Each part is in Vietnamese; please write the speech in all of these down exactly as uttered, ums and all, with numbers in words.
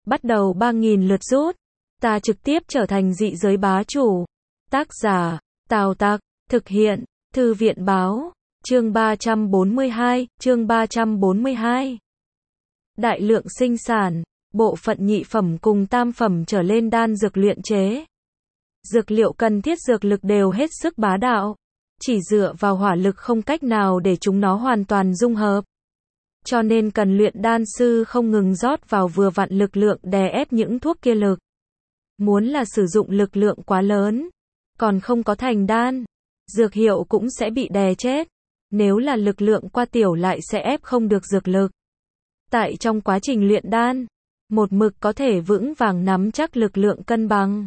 bắt đầu ba nghìn lượt rút. Ta trực tiếp trở thành dị giới bá chủ. Tác giả, Tào Tặc, thực hiện, Thư viện báo, chương ba trăm bốn mươi hai, chương ba trăm bốn mươi hai. Đại lượng sinh sản, bộ phận nhị phẩm cùng tam phẩm trở lên đan dược luyện chế. Dược liệu cần thiết dược lực đều hết sức bá đạo. Chỉ dựa vào hỏa lực không cách nào để chúng nó hoàn toàn dung hợp. Cho nên cần luyện đan sư không ngừng rót vào vừa vặn lực lượng đè ép những thuốc kia lực. Muốn là sử dụng lực lượng quá lớn, còn không có thành đan, dược hiệu cũng sẽ bị đè chết. Nếu là lực lượng qua tiểu lại sẽ ép không được dược lực. Tại trong quá trình luyện đan, một mực có thể vững vàng nắm chắc lực lượng cân bằng.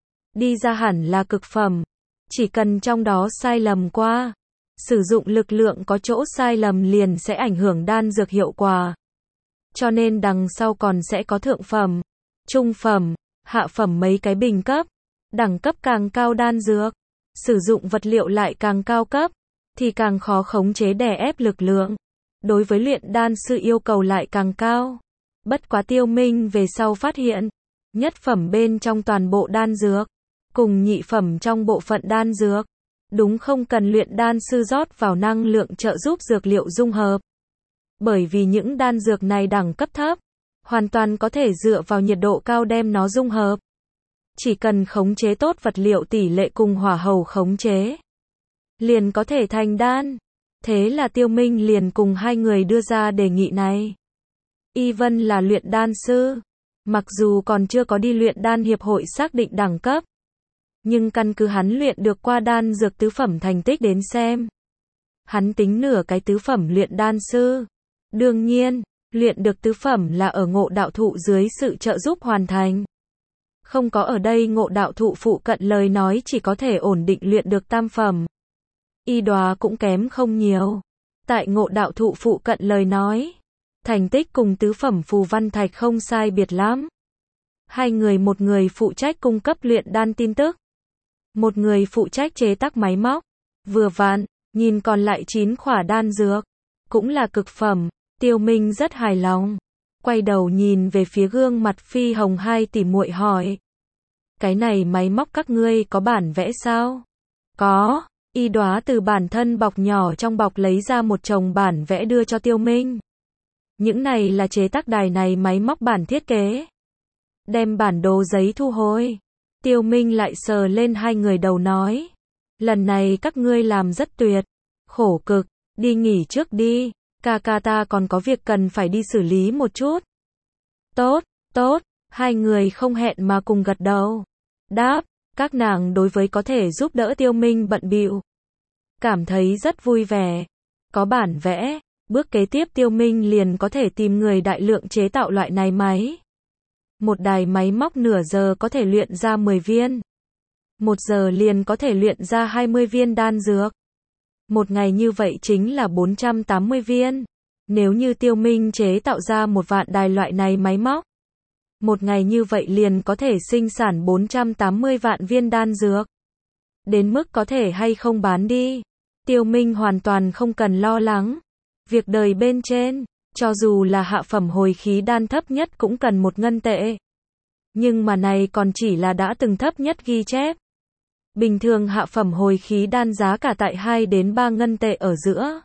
Đi ra hẳn là cực phẩm, chỉ cần trong đó sai lầm qua, sử dụng lực lượng có chỗ sai lầm liền sẽ ảnh hưởng đan dược hiệu quả. Cho nên đằng sau còn sẽ có thượng phẩm, trung phẩm, hạ phẩm mấy cái bình cấp. Đẳng cấp càng cao đan dược, sử dụng vật liệu lại càng cao cấp, thì càng khó khống chế đè ép lực lượng. Đối với luyện đan sư yêu cầu lại càng cao. Bất quá Tiêu Minh về sau phát hiện, nhất phẩm bên trong toàn bộ đan dược, cùng nhị phẩm trong bộ phận đan dược, đúng không cần luyện đan sư rót vào năng lượng trợ giúp dược liệu dung hợp. Bởi vì những đan dược này đẳng cấp thấp, hoàn toàn có thể dựa vào nhiệt độ cao đem nó dung hợp. Chỉ cần khống chế tốt vật liệu tỷ lệ cùng hỏa hầu khống chế, liền có thể thành đan. Thế là Tiêu Minh liền cùng hai người đưa ra đề nghị này. Y Vân là luyện đan sư, mặc dù còn chưa có đi luyện đan hiệp hội xác định đẳng cấp, nhưng căn cứ hắn luyện được qua đan dược tứ phẩm thành tích đến xem, hắn tính nửa cái tứ phẩm luyện đan sư. Đương nhiên, luyện được tứ phẩm là ở Ngộ Đạo Thụ dưới sự trợ giúp hoàn thành. Không có ở đây Ngộ Đạo Thụ phụ cận lời nói chỉ có thể ổn định luyện được tam phẩm. Y Đoá cũng kém không nhiều. Tại Ngộ Đạo Thụ phụ cận lời nói, thành tích cùng tứ phẩm Phù Văn Thạch không sai biệt lắm. Hai người, một người phụ trách cung cấp luyện đan tin tức, một người phụ trách chế tác máy móc. Vừa vặn, nhìn còn lại chín khỏa đan dược, cũng là cực phẩm. Tiêu Minh rất hài lòng, quay đầu nhìn về phía gương mặt Phi Hồng hai tỷ muội hỏi: cái này máy móc các ngươi có bản vẽ sao? Có. Y Đoá từ bản thân bọc nhỏ trong bọc lấy ra một chồng bản vẽ đưa cho Tiêu Minh. Những này là chế tác đài này máy móc bản thiết kế. Đem bản đồ giấy thu hồi. Tiêu Minh lại sờ lên hai người đầu nói: lần này các ngươi làm rất tuyệt, khổ cực, đi nghỉ trước đi, ca ca ta còn có việc cần phải đi xử lý một chút. Tốt, tốt, hai người không hẹn mà cùng gật đầu. Đáp, các nàng đối với có thể giúp đỡ Tiêu Minh bận bịu, cảm thấy rất vui vẻ. Có bản vẽ, bước kế tiếp Tiêu Minh liền có thể tìm người đại lượng chế tạo loại này máy. Một đài máy móc nửa giờ có thể luyện ra mười viên. Một giờ liền có thể luyện ra hai mươi viên đan dược. Một ngày như vậy chính là bốn trăm tám mươi viên. Nếu như Tiêu Minh chế tạo ra một vạn đài loại này máy móc, một ngày như vậy liền có thể sinh sản bốn trăm tám mươi vạn viên đan dược. Đến mức có thể hay không bán đi, Tiêu Minh hoàn toàn không cần lo lắng. Việc đời bên trên, cho dù là hạ phẩm hồi khí đan thấp nhất cũng cần một ngân tệ. Nhưng mà này còn chỉ là đã từng thấp nhất ghi chép. Bình thường hạ phẩm hồi khí đan giá cả tại hai đến ba ngân tệ ở giữa.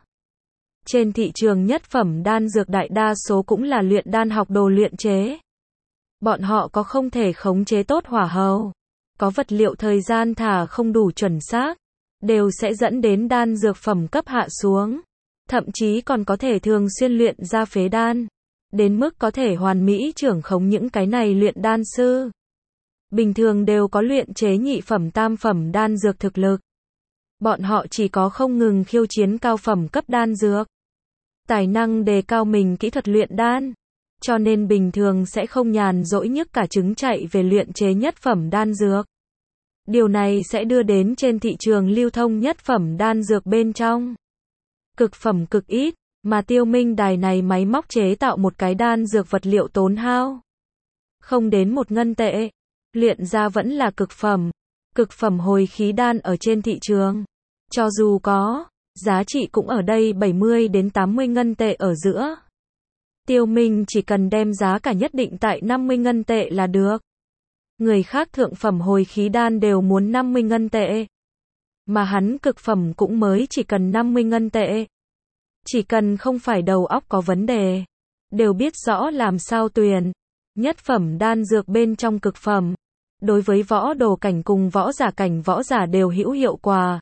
Trên thị trường nhất phẩm đan dược đại đa số cũng là luyện đan học đồ luyện chế. Bọn họ có không thể khống chế tốt hỏa hầu, có vật liệu thời gian thả không đủ chuẩn xác, đều sẽ dẫn đến đan dược phẩm cấp hạ xuống. Thậm chí còn có thể thường xuyên luyện ra phế đan, đến mức có thể hoàn mỹ trưởng khống những cái này luyện đan sư. Bình thường đều có luyện chế nhị phẩm tam phẩm đan dược thực lực. Bọn họ chỉ có không ngừng khiêu chiến cao phẩm cấp đan dược, tài năng đề cao mình kỹ thuật luyện đan. Cho nên bình thường sẽ không nhàn rỗi nhức cả trứng chạy về luyện chế nhất phẩm đan dược. Điều này sẽ đưa đến trên thị trường lưu thông nhất phẩm đan dược bên trong cực phẩm cực ít, mà Tiêu Minh đài này máy móc chế tạo một cái đan dược vật liệu tốn hao không đến một ngân tệ, luyện ra vẫn là cực phẩm. Cực phẩm hồi khí đan ở trên thị trường, cho dù có, giá trị cũng ở đây bảy mươi đến tám mươi ngân tệ ở giữa. Tiêu Minh chỉ cần đem giá cả nhất định tại năm mươi ngân tệ là được. Người khác thượng phẩm hồi khí đan đều muốn năm mươi ngân tệ. Mà hắn cực phẩm cũng mới chỉ cần năm mươi ngân tệ. Chỉ cần không phải đầu óc có vấn đề, đều biết rõ làm sao tuyển. Nhất phẩm đan dược bên trong cực phẩm, đối với võ đồ cảnh cùng võ giả cảnh võ giả đều hữu hiệu quả.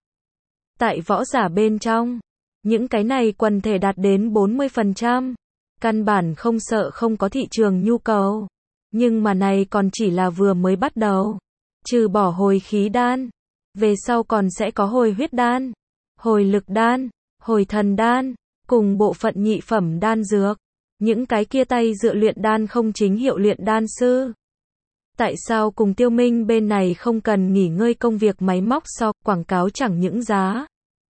Tại võ giả bên trong, những cái này quần thể đạt đến bốn mươi phần trăm, căn bản không sợ không có thị trường nhu cầu. Nhưng mà này còn chỉ là vừa mới bắt đầu. Trừ bỏ hồi khí đan, về sau còn sẽ có hồi huyết đan, hồi lực đan, hồi thần đan, cùng bộ phận nhị phẩm đan dược. Những cái kia tay dựa luyện đan không chính hiệu luyện đan sư. Tại sao cùng Tiêu Minh bên này không cần nghỉ ngơi công việc máy móc so, quảng cáo chẳng những giá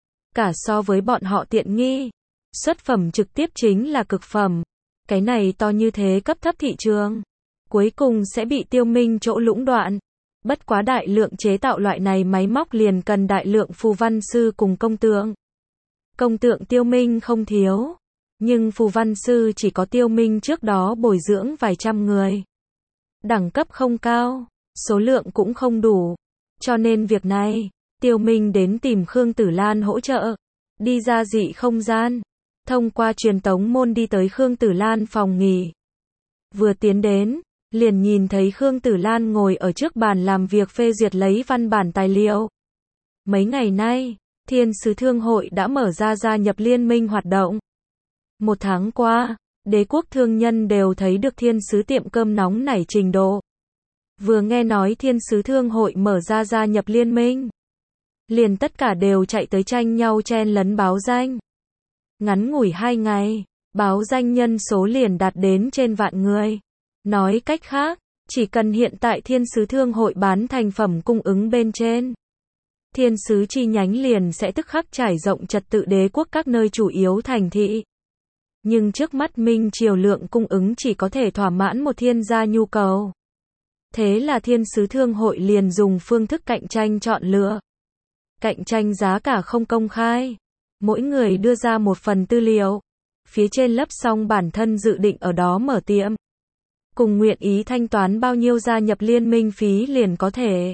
cả so với bọn họ tiện nghi. Xuất phẩm trực tiếp chính là cực phẩm. Cái này to như thế cấp thấp thị trường, cuối cùng sẽ bị Tiêu Minh chỗ lũng đoạn. Bất quá đại lượng chế tạo loại này máy móc liền cần đại lượng phù văn sư cùng công tượng. Công tượng Tiêu Minh không thiếu, nhưng phù văn sư chỉ có Tiêu Minh trước đó bồi dưỡng vài trăm người. Đẳng cấp không cao, số lượng cũng không đủ. Cho nên việc này, Tiêu Minh đến tìm Khương Tử Lan hỗ trợ. Đi ra dị không gian, thông qua truyền tống môn đi tới Khương Tử Lan phòng nghỉ. Vừa tiến đến, liền nhìn thấy Khương Tử Lan ngồi ở trước bàn làm việc phê duyệt lấy văn bản tài liệu. Mấy ngày nay, Thiên Sứ Thương hội đã mở ra gia nhập liên minh hoạt động. Một tháng qua, đế quốc thương nhân đều thấy được Thiên Sứ tiệm cơm nóng nảy trình độ. Vừa nghe nói Thiên Sứ Thương hội mở ra gia nhập liên minh, liền tất cả đều chạy tới tranh nhau chen lấn báo danh. Ngắn ngủi hai ngày, báo danh nhân số liền đạt đến trên vạn người. Nói cách khác, chỉ cần hiện tại Thiên Sứ Thương hội bán thành phẩm cung ứng bên trên, Thiên Sứ chi nhánh liền sẽ tức khắc trải rộng trật tự đế quốc các nơi chủ yếu thành thị. Nhưng trước mắt Minh Triều lượng cung ứng chỉ có thể thỏa mãn một thiên gia nhu cầu. Thế là Thiên Sứ Thương hội liền dùng phương thức cạnh tranh chọn lựa. Cạnh tranh giá cả không công khai. Mỗi người đưa ra một phần tư liệu. Phía trên lấp xong bản thân dự định ở đó mở tiệm. Cùng nguyện ý thanh toán bao nhiêu gia nhập liên minh phí liền có thể.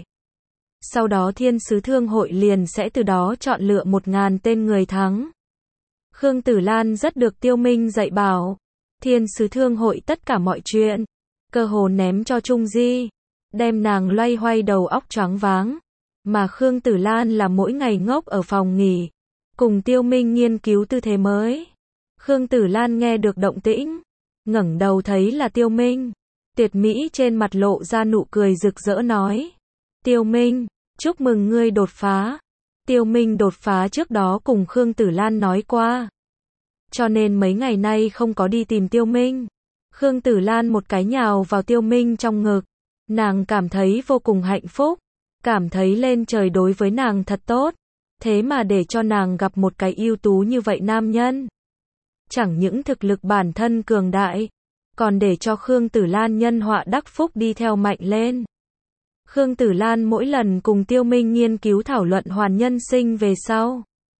Sau đó Thiên Sứ Thương hội liền sẽ từ đó chọn lựa một ngàn tên người thắng. Khương Tử Lan rất được Tiêu Minh dạy bảo. Thiên Sứ Thương hội tất cả mọi chuyện, cơ hồ ném cho Trung Di, đem nàng loay hoay đầu óc choáng váng. Mà Khương Tử Lan là mỗi ngày ngốc ở phòng nghỉ, cùng Tiêu Minh nghiên cứu tư thế mới. Khương Tử Lan nghe được động tĩnh, ngẩng đầu thấy là Tiêu Minh. Tuyệt mỹ trên mặt lộ ra nụ cười rực rỡ nói: Tiêu Minh, chúc mừng ngươi đột phá. Tiêu Minh đột phá trước đó cùng Khương Tử Lan nói qua, cho nên mấy ngày nay không có đi tìm Tiêu Minh. Khương Tử Lan một cái nhào vào Tiêu Minh trong ngực, nàng cảm thấy vô cùng hạnh phúc, cảm thấy lên trời đối với nàng thật tốt, thế mà để cho nàng gặp một cái ưu tú như vậy nam nhân. Chẳng những thực lực bản thân cường đại, còn để cho Khương Tử Lan nhân họa đắc phúc đi theo mạnh lên. Khương Tử Lan mỗi lần cùng Tiêu Minh nghiên cứu thảo luận hoàn nhân sinh về sau,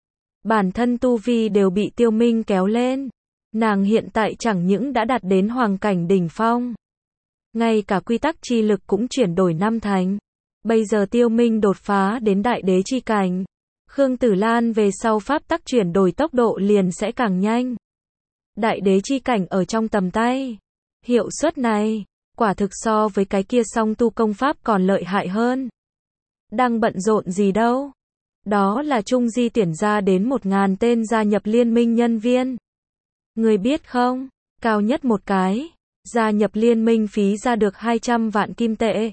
bản thân tu vi đều bị Tiêu Minh kéo lên. Nàng hiện tại chẳng những đã đạt đến hoàng cảnh đỉnh phong, ngay cả quy tắc chi lực cũng chuyển đổi năm thành. Bây giờ Tiêu Minh đột phá đến đại đế chi cảnh, Khương Tử Lan về sau pháp tắc chuyển đổi tốc độ liền sẽ càng nhanh. Đại đế chi cảnh ở trong tầm tay, hiệu suất này quả thực so với cái kia song tu công pháp còn lợi hại hơn. Đang bận rộn gì đâu? Đó là Trung Di tuyển ra đến một ngàn tên gia nhập liên minh nhân viên. Người biết không, cao nhất một cái, gia nhập liên minh phí ra được hai trăm vạn kim tệ.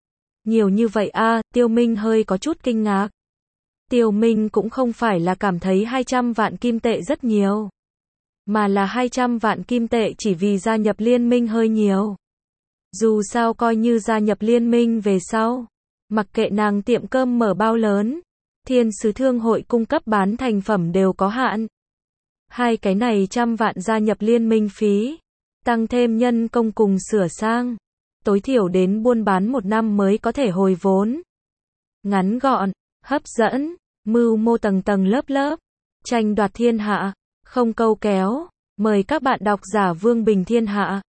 Nhiều như vậy a, à, Tiêu Minh hơi có chút kinh ngạc. Tiêu Minh cũng không phải là cảm thấy hai trăm vạn kim tệ rất nhiều, mà là hai trăm vạn kim tệ chỉ vì gia nhập liên minh hơi nhiều. Dù sao coi như gia nhập liên minh về sau, mặc kệ nàng tiệm cơm mở bao lớn, Thiên Sứ Thương hội cung cấp bán thành phẩm đều có hạn. Hai cái này trăm vạn gia nhập liên minh phí, tăng thêm nhân công cùng sửa sang, tối thiểu đến buôn bán một năm mới có thể hồi vốn. Ngắn gọn, hấp dẫn, mưu mô tầng tầng lớp lớp, tranh đoạt thiên hạ, không câu kéo. Mời các bạn đọc giả Vương Bình Thiên Hạ